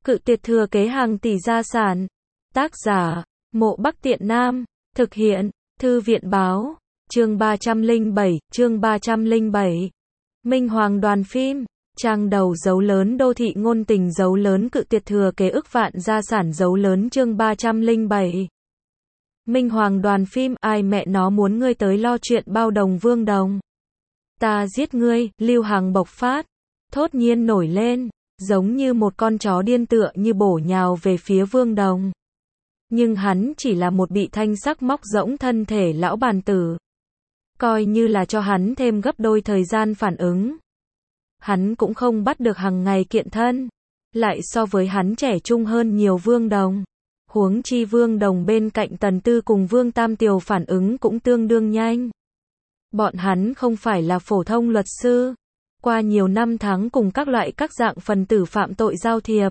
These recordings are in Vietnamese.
Cự tuyệt thừa kế hàng tỷ gia sản. Tác giả, Mộ Bắc Tiện Nam. Thực hiện, Thư viện báo. Chương 307. Minh Hoàng đoàn phim. Trang đầu dấu lớn đô thị ngôn tình dấu lớn cự tuyệt thừa kế ức vạn gia sản dấu lớn chương 307. Minh Hoàng đoàn phim, ai mẹ nó muốn ngươi tới lo chuyện bao đồng Vương Đồng. Ta giết ngươi, Lưu Hằng bộc phát. Thốt nhiên nổi lên, giống như một con chó điên tựa như bổ nhào về phía Vương Đồng. Nhưng hắn chỉ là một bị thanh sắc móc rỗng thân thể lão bàn tử. Coi như là cho hắn thêm gấp đôi thời gian phản ứng. Hắn cũng không bắt được hàng ngày kiện thân. Lại so với hắn trẻ trung hơn nhiều Vương Đồng. Huống chi Vương Đồng bên cạnh Tần Tư cùng Vương Tam Tiều phản ứng cũng tương đương nhanh. Bọn hắn không phải là phổ thông luật sư. Qua nhiều năm tháng cùng các loại các dạng phần tử phạm tội giao thiệp.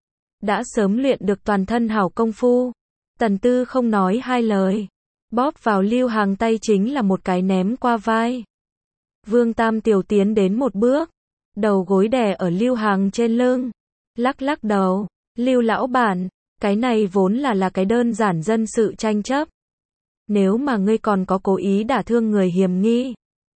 Đã sớm luyện được toàn thân hảo công phu. Tần Tư không nói hai lời. Bóp vào Lưu Hằng tay chính là một cái ném qua vai. Vương Tam Tiều tiến đến một bước. Đầu gối đè ở Lưu Hằng trên lưng. Lắc lắc đầu. Lưu lão bản. Cái này vốn là cái đơn giản dân sự tranh chấp. Nếu mà ngươi còn có cố ý đả thương người hiểm nghi.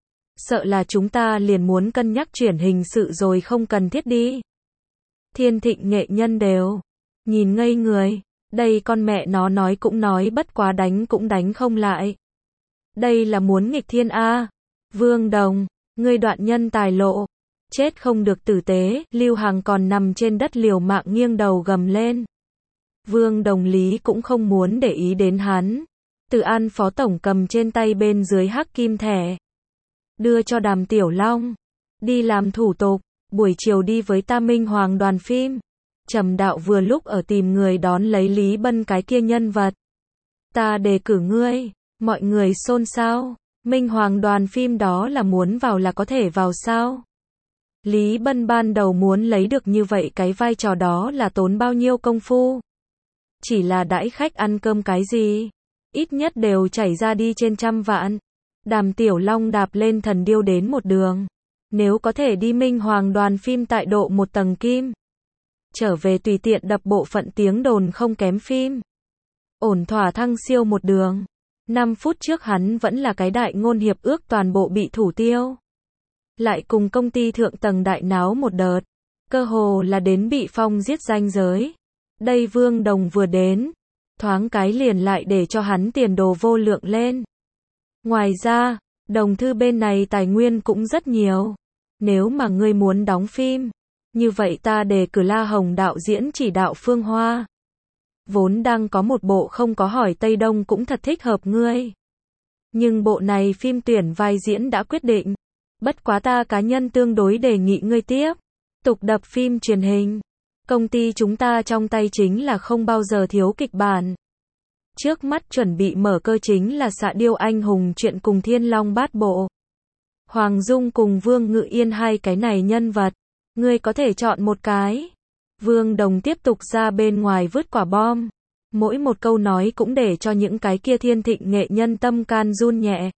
Sợ là chúng ta liền muốn cân nhắc chuyển hình sự rồi không cần thiết đi. Thiên Thịnh nghệ nhân đều. Nhìn ngây người. Đây con mẹ nó nói cũng nói bất quá đánh cũng đánh không lại. Đây là muốn nghịch thiên A. Vương Đồng. Ngươi đoạn nhân tài lộ. Chết không được tử tế. Lưu Hằng còn nằm trên đất liều mạng nghiêng đầu gầm lên. Vương Đồng Lý cũng không muốn để ý đến hắn. Từ An phó tổng cầm trên tay bên dưới hắc kim thẻ. Đưa cho Đàm Tiểu Long. Đi làm thủ tục. Buổi chiều đi với ta Minh Hoàng đoàn phim. Trầm đạo vừa lúc ở tìm người đón lấy Lý Bân cái kia nhân vật. Ta đề cử ngươi. Mọi người xôn xao. Minh Hoàng đoàn phim đó là muốn vào là có thể vào sao? Lý Bân ban đầu muốn lấy được như vậy cái vai trò đó là tốn bao nhiêu công phu? Chỉ là đãi khách ăn cơm cái gì? Ít nhất đều chảy ra đi trên 100 vạn. Đàm Tiểu Long đạp lên thần điêu đến một đường. Nếu có thể đi Minh Hoàng đoàn phim tại độ một tầng kim. Trở về tùy tiện đập bộ phận tiếng đồn không kém phim. Ổn thỏa thăng siêu một đường. 5 phút trước hắn vẫn là cái đại ngôn hiệp ước toàn bộ bị thủ tiêu. Lại cùng công ty thượng tầng đại náo một đợt. Cơ hồ là đến bị phong giết ranh giới. Đây Vương Đồng vừa đến. Thoáng cái liền lại để cho hắn tiền đồ vô lượng lên. Ngoài ra, Đồng Thư bên này tài nguyên cũng rất nhiều. Nếu mà ngươi muốn đóng phim. Như vậy ta đề cử La Hồng đạo diễn chỉ đạo Phương Hoa. Vốn đang có một bộ không có hỏi Tây Đông cũng thật thích hợp ngươi. Nhưng bộ này phim tuyển vai diễn đã quyết định. Bất quá ta cá nhân tương đối đề nghị ngươi tiếp tục đập phim truyền hình. Công ty chúng ta trong tay chính là không bao giờ thiếu kịch bản. Trước mắt chuẩn bị mở cơ chính là Xạ Điêu Anh Hùng chuyện cùng Thiên Long Bát Bộ. Hoàng Dung cùng Vương Ngự Yên hai cái này nhân vật. Ngươi có thể chọn một cái. Vương Đồng tiếp tục ra bên ngoài vứt quả bom. Mỗi một câu nói cũng để cho những cái kia Thiên Thịnh nghệ nhân tâm can run nhẹ.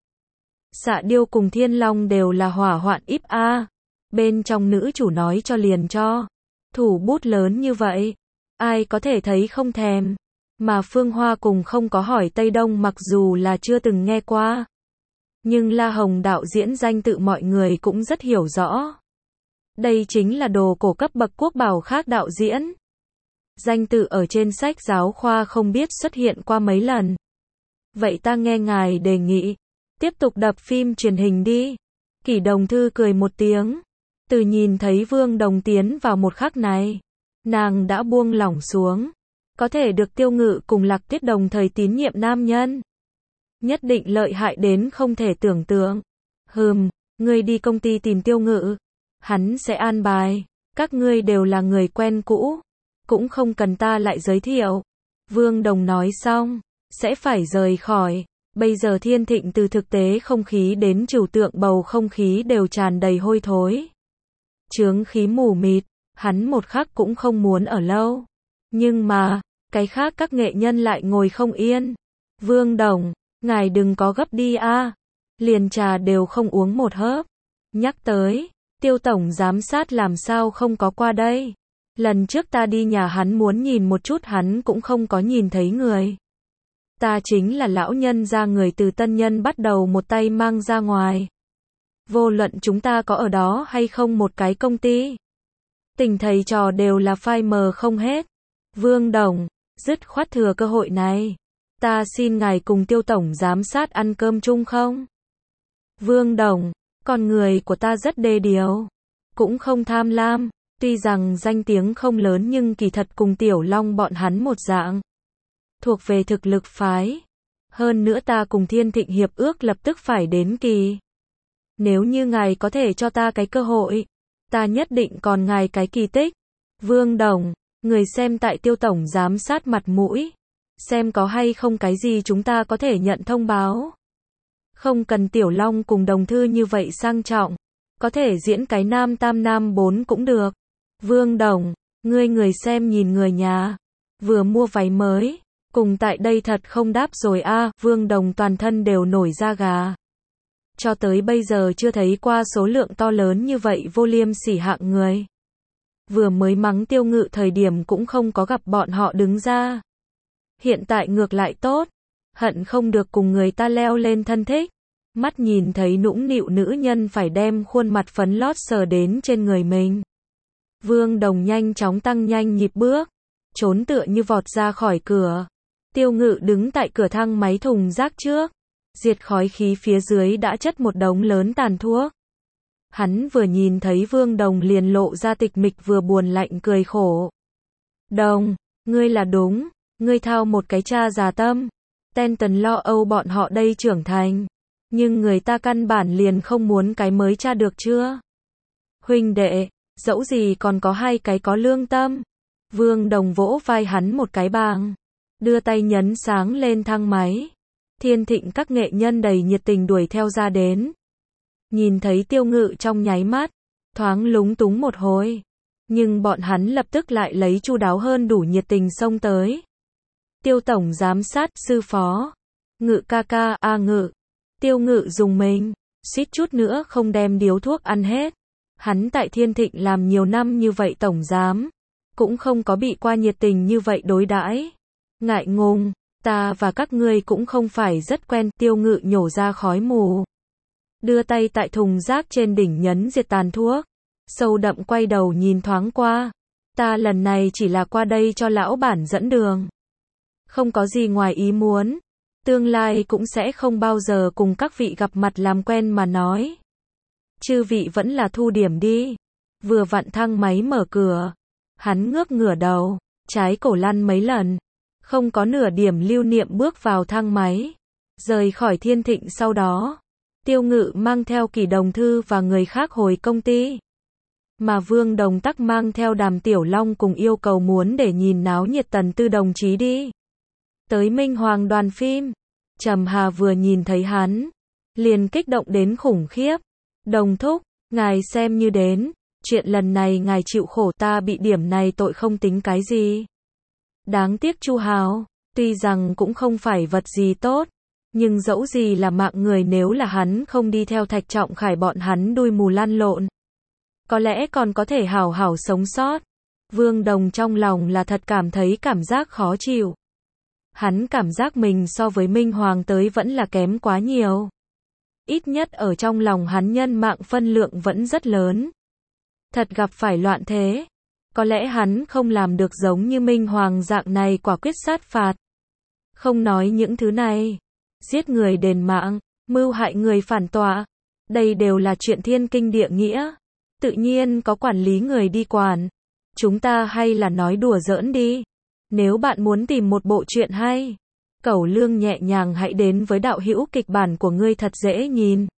Xạ Điêu cùng Thiên Long đều là hỏa hoạn íp A. Bên trong nữ chủ nói cho liền cho. Thủ bút lớn như vậy. Ai có thể thấy không thèm. Mà Phương Hoa cùng không có hỏi Tây Đông mặc dù là chưa từng nghe qua. Nhưng La Hồng đạo diễn danh tự mọi người cũng rất hiểu rõ. Đây chính là đồ cổ cấp bậc quốc bảo khác đạo diễn. Danh tự ở trên sách giáo khoa không biết xuất hiện qua mấy lần. Vậy ta nghe ngài đề nghị. Tiếp tục đập phim truyền hình đi. Kỷ Đồng Thư cười một tiếng. Từ nhìn thấy Vương Đồng tiến vào một khắc này. Nàng đã buông lỏng xuống. Có thể được Tiêu Ngự cùng Lạc Tuyết đồng thời tín nhiệm nam nhân. Nhất định lợi hại đến không thể tưởng tượng. Ngươi đi công ty tìm Tiêu Ngự. Hắn sẽ an bài. Các ngươi đều là người quen cũ. Cũng không cần ta lại giới thiệu. Vương Đồng nói xong. Sẽ phải rời khỏi. Bây giờ Thiên Thịnh từ thực tế không khí đến trừu tượng bầu không khí đều tràn đầy hôi thối. Chướng khí mù mịt. Hắn một khắc cũng không muốn ở lâu. Nhưng mà, cái khác các nghệ nhân lại ngồi không yên. Vương Đồng, ngài đừng có gấp đi a. Liền trà đều không uống một hớp. Nhắc tới, Tiêu tổng giám sát làm sao không có qua đây. Lần trước ta đi nhà hắn muốn nhìn một chút hắn cũng không có nhìn thấy người. Ta chính là lão nhân gia người từ tân nhân bắt đầu một tay mang ra ngoài. Vô luận chúng ta có ở đó hay không một cái công ty. Tình thầy trò đều là phai mờ không hết. Vương Đồng, dứt khoát thừa cơ hội này. Ta xin ngài cùng Tiêu tổng giám sát ăn cơm chung không? Vương Đồng, con người của ta rất đê điều. Cũng không tham lam. Tuy rằng danh tiếng không lớn nhưng kỳ thật cùng Tiểu Long bọn hắn một dạng. Thuộc về thực lực phái. Hơn nữa ta cùng Thiên Thịnh hiệp ước lập tức phải đến kỳ. Nếu như ngài có thể cho ta cái cơ hội, ta nhất định còn ngài cái kỳ tích. Vương Đồng, người xem tại Tiêu tổng giám sát mặt mũi. Xem có hay không cái gì chúng ta có thể nhận thông báo. Không cần Tiểu Long cùng Đồng Thư như vậy sang trọng. Có thể diễn cái nam tam nam bốn cũng được. Vương Đồng, ngươi người xem nhìn người nhà. Vừa mua váy mới. Cùng tại đây thật không đáp rồi a. Vương Đồng toàn thân đều nổi da gà. Cho tới bây giờ chưa thấy qua số lượng to lớn như vậy vô liêm sỉ hạng người. Vừa mới mắng Tiêu Ngự thời điểm cũng không có gặp bọn họ đứng ra. Hiện tại ngược lại tốt. Hận không được cùng người ta leo lên thân thích. Mắt nhìn thấy nũng nịu nữ nhân phải đem khuôn mặt phấn lót sờ đến trên người mình. Vương Đồng nhanh chóng tăng nhanh nhịp bước. Trốn tựa như vọt ra khỏi cửa. Tiêu Ngự đứng tại cửa thang máy thùng rác trước. Diệt khói khí phía dưới đã chất một đống lớn tàn thuốc. Hắn vừa nhìn thấy Vương Đồng liền lộ ra tịch mịch vừa buồn lạnh cười khổ. Đồng, ngươi là đúng, ngươi thao một cái cha già tâm. Tenton lo âu bọn họ đây trưởng thành. Nhưng người ta căn bản liền không muốn cái mới cha được chưa? Huynh đệ, dẫu gì còn có hai cái có lương tâm. Vương Đồng vỗ vai hắn một cái bang. Đưa tay nhấn sáng lên thang máy. Thiên Thịnh các nghệ nhân đầy nhiệt tình đuổi theo ra đến. Nhìn thấy Tiêu Ngự trong nháy mắt, thoáng lúng túng một hồi. Nhưng bọn hắn lập tức lại lấy chu đáo hơn đủ nhiệt tình xông tới. Tiêu tổng giám sát, sư phó. Ngự ca ca, Ngự. Tiêu Ngự dùng mình, suýt chút nữa không đem điếu thuốc ăn hết. Hắn tại Thiên Thịnh làm nhiều năm như vậy tổng giám. Cũng không có bị qua nhiệt tình như vậy đối đãi. Ngại ngùng. Ta và các ngươi cũng không phải rất quen. Tiêu Ngự nhổ ra khói mù. Đưa tay tại thùng rác trên đỉnh nhấn diệt tàn thuốc. Sâu đậm quay đầu nhìn thoáng qua. Ta lần này chỉ là qua đây cho lão bản dẫn đường. Không có gì ngoài ý muốn. Tương lai cũng sẽ không bao giờ cùng các vị gặp mặt làm quen mà nói. Chư vị vẫn là thu điểm đi. Vừa vặn thang máy mở cửa. Hắn ngước ngửa đầu. Trái cổ lăn mấy lần. Không có nửa điểm lưu niệm bước vào thang máy. Rời khỏi Thiên Thịnh sau đó. Tiêu Ngự mang theo Kỳ Đồng Thư và người khác hồi công ty. Mà Vương Đồng tắc mang theo Đàm Tiểu Long cùng yêu cầu muốn để nhìn náo nhiệt Tần Tư đồng chí đi. Tới Minh Hoàng đoàn phim. Trầm Hà vừa nhìn thấy hắn. Liền kích động đến khủng khiếp. Đồng thúc, ngài xem như đến. Chuyện lần này ngài chịu khổ ta bị điểm này tội không tính cái gì. Đáng tiếc Chu Hào, tuy rằng cũng không phải vật gì tốt. Nhưng dẫu gì là mạng người nếu là hắn không đi theo Thạch Trọng Khải bọn hắn đuôi mù lăn lộn. Có lẽ còn có thể hảo hảo sống sót. Vương Đồng trong lòng là thật cảm thấy cảm giác khó chịu. Hắn cảm giác mình so với Minh Hoàng tới vẫn là kém quá nhiều. Ít nhất ở trong lòng hắn nhân mạng phân lượng vẫn rất lớn. Thật gặp phải loạn thế. Có lẽ hắn không làm được giống như Minh Hoàng dạng này quả quyết sát phạt. Không nói những thứ này. Giết người đền mạng, mưu hại người phản tọa. Đây đều là chuyện thiên kinh địa nghĩa. Tự nhiên có quản lý người đi quản. Chúng ta hay là nói đùa giỡn đi. Nếu bạn muốn tìm một bộ truyện hay, Cẩu Lương nhẹ nhàng hãy đến với đạo hữu kịch bản của ngươi thật dễ nhìn.